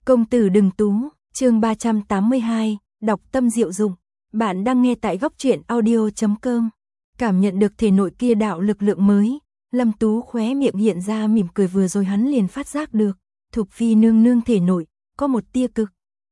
Công tử đừng tú, chương 382, đọc tâm diệu dụng. Bạn đang nghe tại góc truyện audio.com. Cảm nhận được thể nội kia đạo lực lượng mới, Lâm Tú khóe miệng hiện ra mỉm cười, vừa rồi hắn liền phát giác được, Thục Phi nương nương thể nội có một tia cực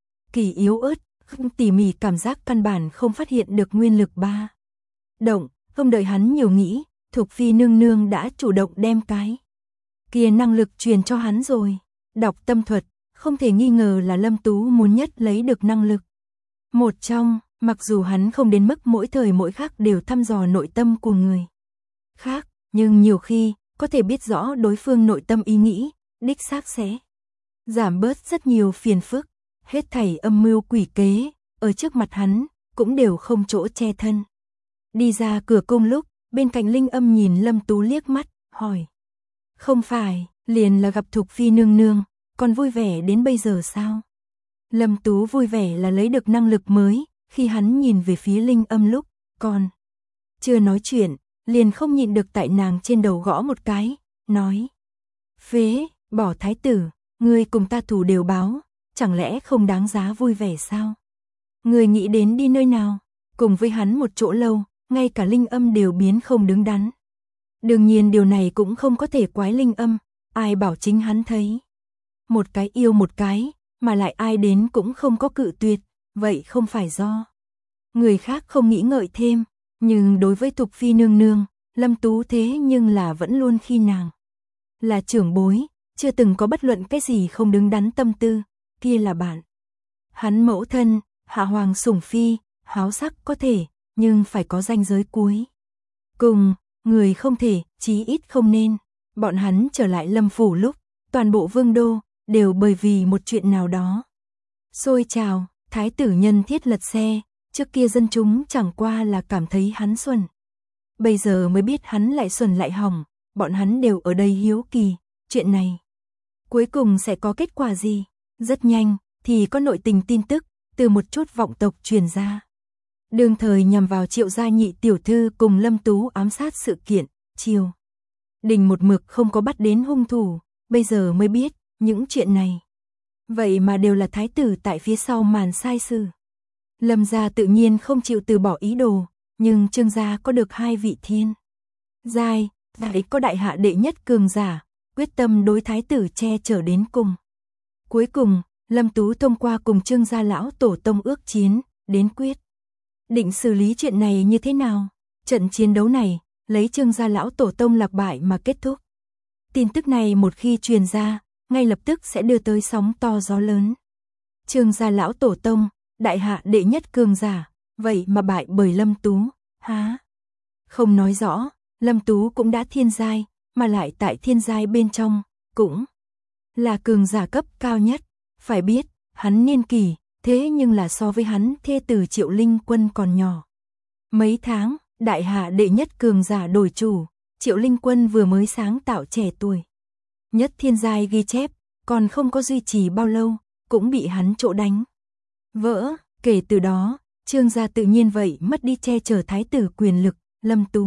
kỳ yếu ớt, tỉ mỉ cảm giác căn bản không phát hiện được nguyên lực ba động, không đợi hắn nhiều nghĩ, Thục Phi nương nương đã chủ động đem cái kia năng lực truyền cho hắn rồi. Đọc tâm thuật, không thể nghi ngờ là Lâm Tú muốn nhất lấy được năng lực một trong, mặc dù hắn không đến mức mỗi thời mỗi khắc đều thăm dò nội tâm của người khác, nhưng nhiều khi có thể biết rõ đối phương nội tâm ý nghĩ, đích xác sẽ giảm bớt rất nhiều phiền phức. Hết thảy âm mưu quỷ kế ở trước mặt hắn cũng đều không chỗ che thân. Đi ra cửa cung lúc, bên cạnh Linh Âm nhìn Lâm Tú liếc mắt, hỏi: "Không phải liền là gặp Thục Phi nương nương, còn vui vẻ đến bây giờ sao?" Lâm Tú vui vẻ là lấy được năng lực mới, khi hắn nhìn về phía Linh Âm lúc còn chưa nói chuyện, liền không nhịn được tại nàng trên đầu gõ một cái, nói: "Phế bỏ thái tử, ngươi cùng ta thù đều báo, chẳng lẽ không đáng giá vui vẻ sao? Ngươi nghĩ đến đi nơi nào?" Cùng với hắn một chỗ lâu, ngay cả Linh Âm đều biến không đứng đắn. Đương nhiên điều này cũng không có thể quái Linh Âm, ai bảo chính hắn thấy một cái yêu một cái, mà lại ai đến cũng không có cự tuyệt, vậy không phải do người khác không nghĩ ngợi thêm, nhưng đối với Thục Phi nương nương, Lâm Tú thế nhưng là vẫn luôn khi nàng là trưởng bối, chưa từng có bất luận cái gì không đứng đắn tâm tư, kia là bạn hắn mẫu thân, hạ hoàng sủng phi, háo sắc có thể, nhưng phải có ranh giới cuối cùng, người không thể, chí ít không nên. Bọn hắn trở lại Lâm phủ lúc, toàn bộ vương đô đều bởi vì một chuyện nào đó xôi trào, thái tử nhân thiết lật xe, trước kia dân chúng chẳng qua là cảm thấy hắn xuẩn, bây giờ mới biết hắn lại xuẩn lại hỏng, bọn hắn đều ở đây hiếu kỳ, chuyện này cuối cùng sẽ có kết quả gì. Rất nhanh thì có nội tình tin tức từ một chút vọng tộc truyền ra, đương thời nhằm vào Triệu gia nhị tiểu thư cùng Lâm Tú ám sát sự kiện, Triều đình một mực không có bắt đến hung thủ, bây giờ mới biết những chuyện này vậy mà đều là thái tử tại phía sau màn sai sự. Lâm gia tự nhiên không chịu từ bỏ ý đồ, nhưng Trương gia có được hai vị thiên giai, lại có đại hạ đệ nhất cường giả, quyết tâm đối thái tử che chở đến cùng. Cuối cùng, Lâm Tú thông qua cùng Trương gia lão tổ tông ước chiến, đến quyết định xử lý chuyện này như thế nào. Trận chiến đấu này, lấy Trương gia lão tổ tông lạc bại mà kết thúc. Tin tức này một khi truyền ra, ngay lập tức sẽ đưa tới sóng to gió lớn. Trương gia lão tổ tông, đại hạ đệ nhất cường giả, vậy mà bại bởi Lâm Tú, há? Không nói rõ, Lâm Tú cũng đã thiên giai, mà lại tại thiên giai bên trong, cũng là cường giả cấp cao nhất. Phải biết, hắn niên kỷ, thế nhưng là so với hắn thê tử Triệu Linh Quân còn nhỏ mấy tháng. Đại hạ đệ nhất cường giả đổi chủ, Triệu Linh Quân vừa mới sáng tạo trẻ tuổi nhất thiên giai ghi chép, còn không có duy trì bao lâu, cũng bị hắn chỗ đánh vỡ. Kể từ đó, Trương gia tự nhiên vậy mất đi che chở thái tử quyền lực. Lâm Tú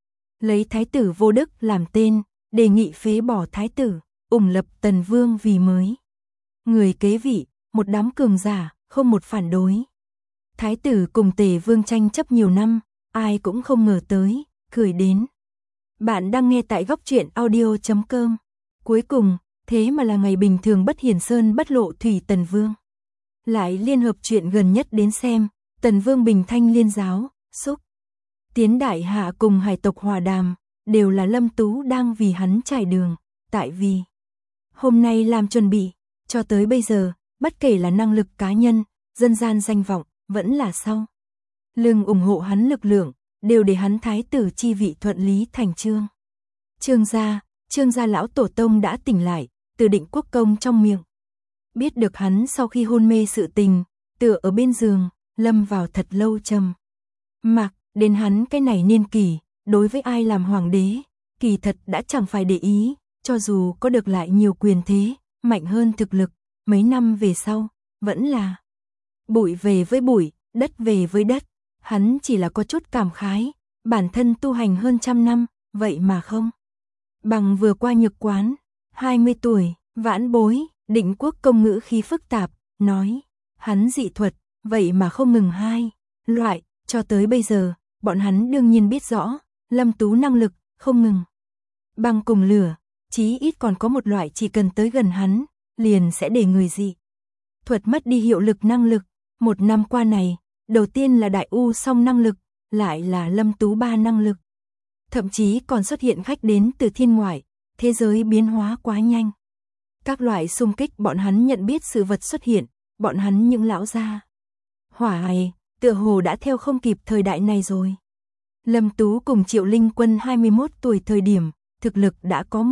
lấy thái tử vô đức làm tên, đề nghị phế bỏ thái tử, ủng lập Tần Vương vì mới người kế vị, một đám cường giả, không một phản đối. Thái tử cùng Tề Vương tranh chấp nhiều năm, ai cũng không ngờ tới, cười đến. Bạn đang nghe tại góc truyện audio.com. Cuối cùng, thế mà là ngày bình thường bất hiển sơn bất lộ thủy Tần Vương lại liên hợp chuyện gần nhất đến xem, Tần Vương bình thanh liên giáo, xúc tiến đại hạ cùng hải tộc hòa đàm, đều là Lâm Tú đang vì hắn trải đường, tại vì hôm nay làm chuẩn bị, cho tới bây giờ, bất kể là năng lực cá nhân, dân gian danh vọng, vẫn là sau lưng ủng hộ hắn lực lượng, đều để hắn thái tử chi vị thuận lý thành chương. Trương gia lão tổ tông đã tỉnh lại, từ Định Quốc công trong miệng biết được hắn sau khi hôn mê sự tình, tựa ở bên giường, lâm vào thật lâu trầm mặc. Đến hắn cái này niên kỷ, đối với ai làm hoàng đế, kỳ thật đã chẳng phải để ý, cho dù có được lại nhiều quyền thế, mạnh hơn thực lực, mấy năm về sau, vẫn là bụi về với bụi, đất về với đất. Hắn chỉ là có chút cảm khái, bản thân tu hành hơn trăm năm, vậy mà không bằng vừa qua Nhược Quán, 20 tuổi, vãn bối, Định Quốc công ngữ khí phức tạp, nói, hắn dị thuật, vậy mà không ngừng hai loại, cho tới bây giờ, bọn hắn đương nhiên biết rõ, Lâm Tú năng lực, không ngừng. Băng cùng lửa, chí ít còn có một loại chỉ cần tới gần hắn, liền sẽ để người dị thuật mất đi hiệu lực năng lực. Một năm qua này, đầu tiên là Đại U song năng lực, lại là Lâm Tú ba năng lực. Thậm chí còn xuất hiện khách đến từ thiên ngoại, thế giới biến hóa quá nhanh. Các loại xung kích bọn hắn nhận biết sự vật xuất hiện, bọn hắn những lão gia hỏa này, tựa hồ đã theo không kịp thời đại này rồi. Lâm Tú cùng Triệu Linh Quân 21 tuổi thời điểm, thực lực đã có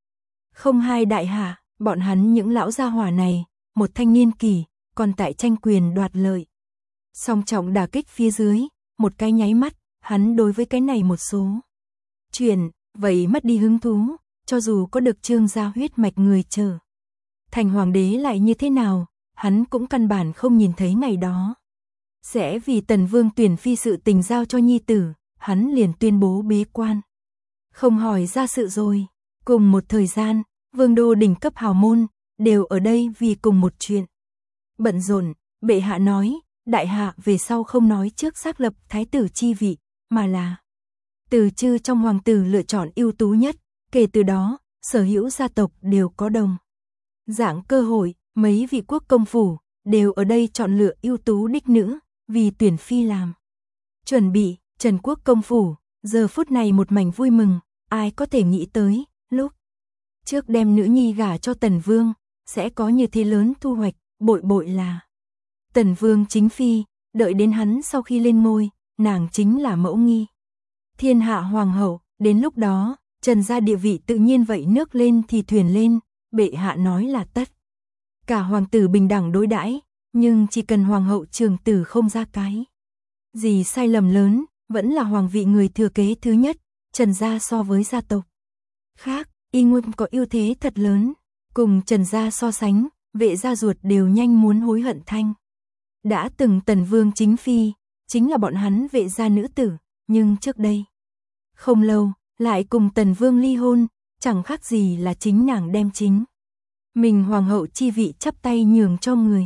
102 đại hạ, bọn hắn những lão gia hỏa này, một thanh niên kỳ, còn tại tranh quyền đoạt lợi. Song trọng đả kích phía dưới, một cái nháy mắt, hắn đối với cái này một số chuyện, vậy mất đi hứng thú, cho dù có được Trương gia huyết mạch người chờ thành hoàng đế lại như thế nào, hắn cũng căn bản không nhìn thấy ngày đó. Sẽ vì Tần Vương tuyển phi sự tình giao cho nhi tử, hắn liền tuyên bố bế quan. Không hỏi ra sự rồi. Cùng một thời gian, vương đô đỉnh cấp hào môn, đều ở đây vì cùng một chuyện. Bận rộn, bệ hạ nói, đại hạ về sau không nói trước xác lập thái tử chi vị, mà là từ chư trong hoàng tử lựa chọn ưu tú nhất, kể từ đó, sở hữu gia tộc đều có đồng dạng cơ hội, mấy vị quốc công phủ, đều ở đây chọn lựa ưu tú đích nữ, vì tuyển phi làm chuẩn bị. Trần Quốc công phủ, giờ phút này một mảnh vui mừng, ai có thể nghĩ tới, lúc trước đem nữ nhi gả cho Tần Vương, sẽ có như thế lớn thu hoạch, bội là Tần Vương chính phi, đợi đến hắn sau khi lên ngôi, nàng chính là mẫu nghi thiên hạ hoàng hậu, đến lúc đó, Trần gia địa vị tự nhiên vậy nước lên thì thuyền lên, bệ hạ nói là tất cả hoàng tử bình đẳng đối đãi, nhưng chỉ cần hoàng hậu trường tử không ra cái gì sai lầm lớn, vẫn là hoàng vị người thừa kế thứ nhất. Trần gia so với gia tộc khác, y nguyên có ưu thế thật lớn. Cùng Trần gia so sánh, vệ gia ruột đều nhanh muốn hối hận thanh. Đã từng Tần Vương chính phi, chính là bọn hắn vệ gia nữ tử, nhưng trước đây không lâu, lại cùng Tần Vương ly hôn, chẳng khác gì là chính nàng đem chính mình hoàng hậu chi vị chắp tay nhường cho người.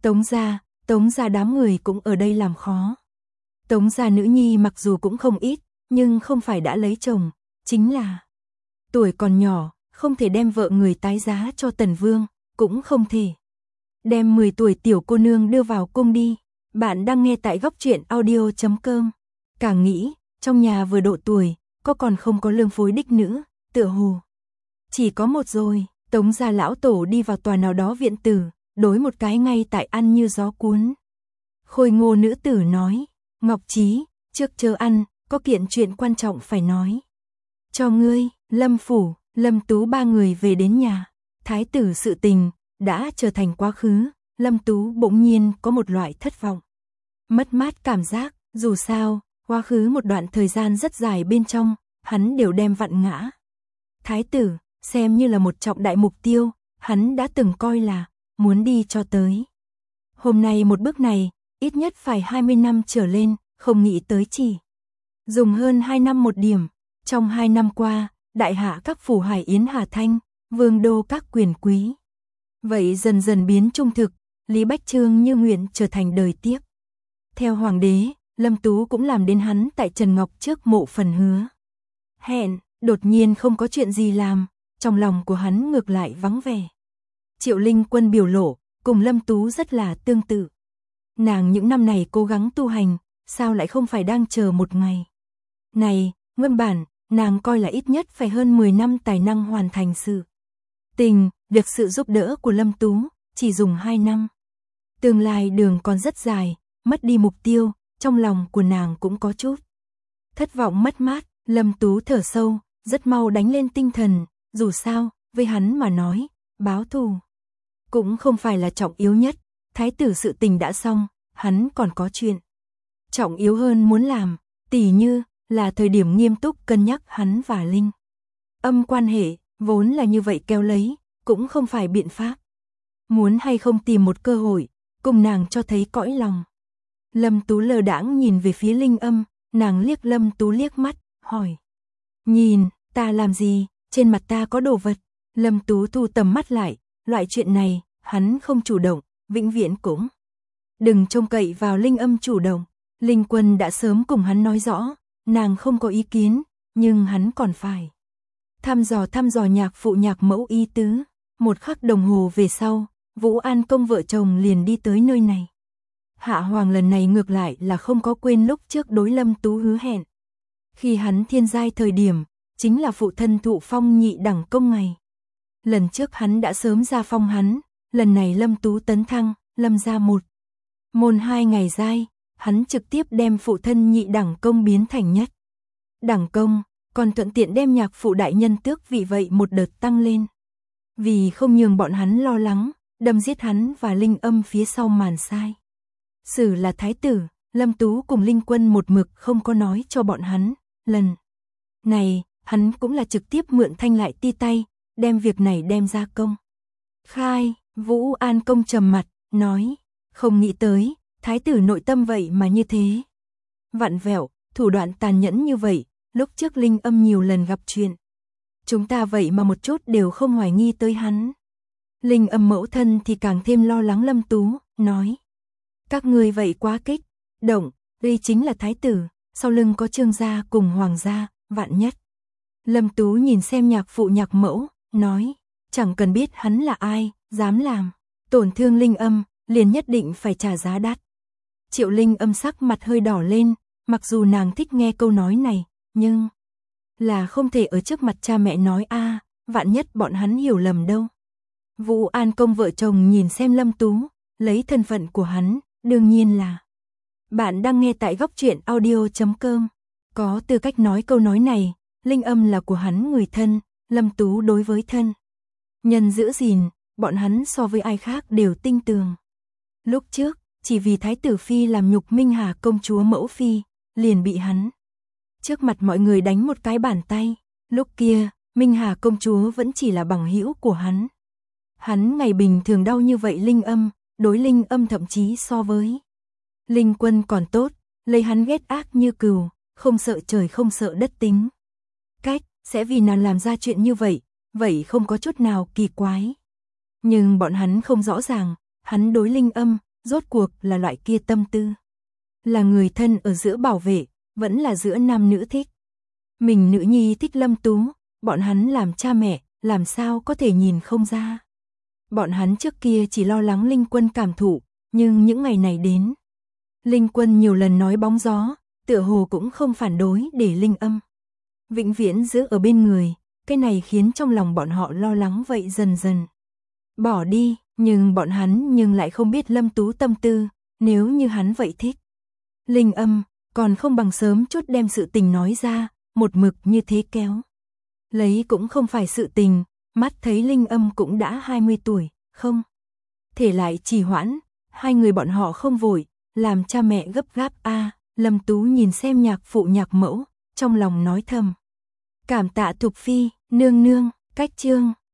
Tống gia đám người cũng ở đây làm khó. Tống gia nữ nhi mặc dù cũng không ít, nhưng không phải đã lấy chồng, chính là tuổi còn nhỏ, không thể đem vợ người tái giá cho Tần Vương, cũng không thể đem 10 tuổi tiểu cô nương đưa vào cung đi. Bạn đang nghe tại Góc Truyện Audio.com. Càng nghĩ, trong nhà vừa độ tuổi, có còn không có lương phối đích nữ, tựa hồ chỉ có một rồi. Tống gia lão tổ đi vào tòa nào đó viện tử, đối một cái ngay tại ăn như gió cuốn khôi ngô nữ tử nói, Ngọc Trí, trước chờ ăn, có kiện chuyện quan trọng phải nói cho ngươi. Lâm phủ, Lâm Tú ba người về đến nhà, thái tử sự tình đã trở thành quá khứ. Lâm Tú bỗng nhiên có một loại thất vọng, mất mát cảm giác. Dù sao, quá khứ một đoạn thời gian rất dài bên trong, hắn đều đem vặn ngã thái tử xem như là một trọng đại mục tiêu, hắn đã từng coi là muốn đi cho tới hôm nay một bước này, ít nhất phải 20 năm trở lên, không nghĩ tới chỉ dùng hơn 2 năm một điểm. Trong 2 năm qua, đại hạ các phủ Hải Yến Hà Thanh, vương đô các quyền quý, vậy dần dần biến trung thực. Lý Bách Trương như nguyện trở thành đời tiếp theo hoàng đế. Lâm Tú cũng làm đến hắn tại Trần Ngọc trước mộ phần hứa hẹn, đột nhiên không có chuyện gì làm, trong lòng của hắn ngược lại vắng vẻ. Triệu Linh Quân biểu lộ cùng Lâm Tú rất là tương tự. Nàng những năm này cố gắng tu hành, sao lại không phải đang chờ một ngày này. Nguyên bản, nàng coi là ít nhất phải hơn 10 năm tài năng hoàn thành sự tình, được sự giúp đỡ của Lâm Tú, chỉ dùng 2 năm. Tương lai đường còn rất dài, mất đi mục tiêu, trong lòng của nàng cũng có chút thất vọng mất mát. Lâm Tú thở sâu, rất mau đánh lên tinh thần, dù sao, với hắn mà nói, báo thù cũng không phải là trọng yếu nhất. Thái tử sự tình đã xong, hắn còn có chuyện trọng yếu hơn muốn làm, tỉ như là thời điểm nghiêm túc cân nhắc hắn và Linh Âm quan hệ, vốn là như vậy kéo lấy, cũng không phải biện pháp. Muốn hay không tìm một cơ hội, cùng nàng cho thấy cõi lòng. Lâm Tú lờ đãng nhìn về phía Linh Âm, nàng liếc Lâm Tú liếc mắt, hỏi. Nhìn, ta làm gì, trên mặt ta có đồ vật. Lâm Tú thu tầm mắt lại, loại chuyện này, hắn không chủ động, vĩnh viễn cũng đừng trông cậy vào Linh Âm chủ động. Linh Quân đã sớm cùng hắn nói rõ, nàng không có ý kiến, nhưng hắn còn phải thăm dò nhạc phụ nhạc mẫu ý tứ. Một khắc đồng hồ về sau, Vũ An Công vợ chồng liền đi tới nơi này. Hạ Hoàng lần này ngược lại là không có quên lúc trước đối Lâm Tú hứa hẹn. Khi hắn thiên giai thời điểm, chính là phụ thân thụ phong nhị đẳng công ngày. Lần trước hắn đã sớm ra phong hắn, lần này Lâm Tú tấn thăng, Lâm ra một môn 2 ngày giai, hắn trực tiếp đem phụ thân nhị đẳng công biến thành nhất đẳng công, còn thuận tiện đem nhạc phụ đại nhân tước vì vậy một đợt tăng lên. Vì không nhường bọn hắn lo lắng, đâm giết hắn và Linh Âm phía sau màn sai xử là thái tử, Lâm Tú cùng Linh Quân một mực không có nói cho bọn hắn. Lần này, hắn cũng là trực tiếp mượn Thanh Lại Ti tay, đem việc này đem ra công khai. Vũ An Công trầm mặt, nói, không nghĩ tới, thái tử nội tâm vậy mà như thế vặn vẹo, thủ đoạn tàn nhẫn như vậy. Lúc trước Linh Âm nhiều lần gặp chuyện, chúng ta vậy mà một chút đều không hoài nghi tới hắn. Linh Âm mẫu thân thì càng thêm lo lắng Lâm Tú, nói, các ngươi vậy quá kích động, đây chính là thái tử, sau lưng có Trương gia cùng Hoàng gia, vạn nhất. Lâm Tú nhìn xem nhạc phụ nhạc mẫu, nói, chẳng cần biết hắn là ai, dám làm tổn thương Linh Âm, liền nhất định phải trả giá đắt. Triệu Linh Âm sắc mặt hơi đỏ lên, mặc dù nàng thích nghe câu nói này, nhưng là không thể ở trước mặt cha mẹ nói a, vạn nhất bọn hắn hiểu lầm đâu. Vũ An Công vợ chồng nhìn xem Lâm Tú, lấy thân phận của hắn, đương nhiên là bạn đang nghe tại góc truyện audio.com, có tư cách nói câu nói này. Linh Âm là của hắn người thân, Lâm Tú đối với thân nhân giữ gìn, bọn hắn so với ai khác đều tinh tường. Lúc trước, chỉ vì thái tử phi làm nhục Minh Hà công chúa mẫu phi, liền bị hắn trước mặt mọi người đánh một cái bàn tay. Lúc kia, Minh Hà công chúa vẫn chỉ là bằng hữu của hắn. Hắn ngày bình thường đau như vậy Linh Âm, đối Linh Âm thậm chí so với Linh Quân còn tốt, lấy hắn ghét ác như cừu, không sợ trời không sợ đất tính cách, sẽ vì nàng làm ra chuyện như vậy, vậy không có chút nào kỳ quái. Nhưng bọn hắn không rõ ràng, hắn đối Linh Âm, rốt cuộc là loại kia tâm tư. Là người thân ở giữa bảo vệ, vẫn là giữa nam nữ thích. Mình nữ nhi thích Lâm Tú, bọn hắn làm cha mẹ, làm sao có thể nhìn không ra. Bọn hắn trước kia chỉ lo lắng Linh Quân cảm thụ, nhưng những ngày này đến, Linh Quân nhiều lần nói bóng gió, tựa hồ cũng không phản đối để Linh Âm vĩnh viễn giữ ở bên người, cái này khiến trong lòng bọn họ lo lắng vậy dần dần bỏ đi, nhưng bọn hắn lại không biết Lâm Tú tâm tư, nếu như hắn vậy thích Linh Âm, còn không bằng sớm chút đem sự tình nói ra, một mực như thế kéo lấy cũng không phải sự tình, mắt thấy Linh Âm cũng đã 20 tuổi, không thể lại trì hoãn, hai người bọn họ không vội, làm cha mẹ gấp gáp a. Lâm Tú nhìn xem nhạc phụ nhạc mẫu, trong lòng nói thầm, cảm tạ Thục Phi, nương nương. Cách chương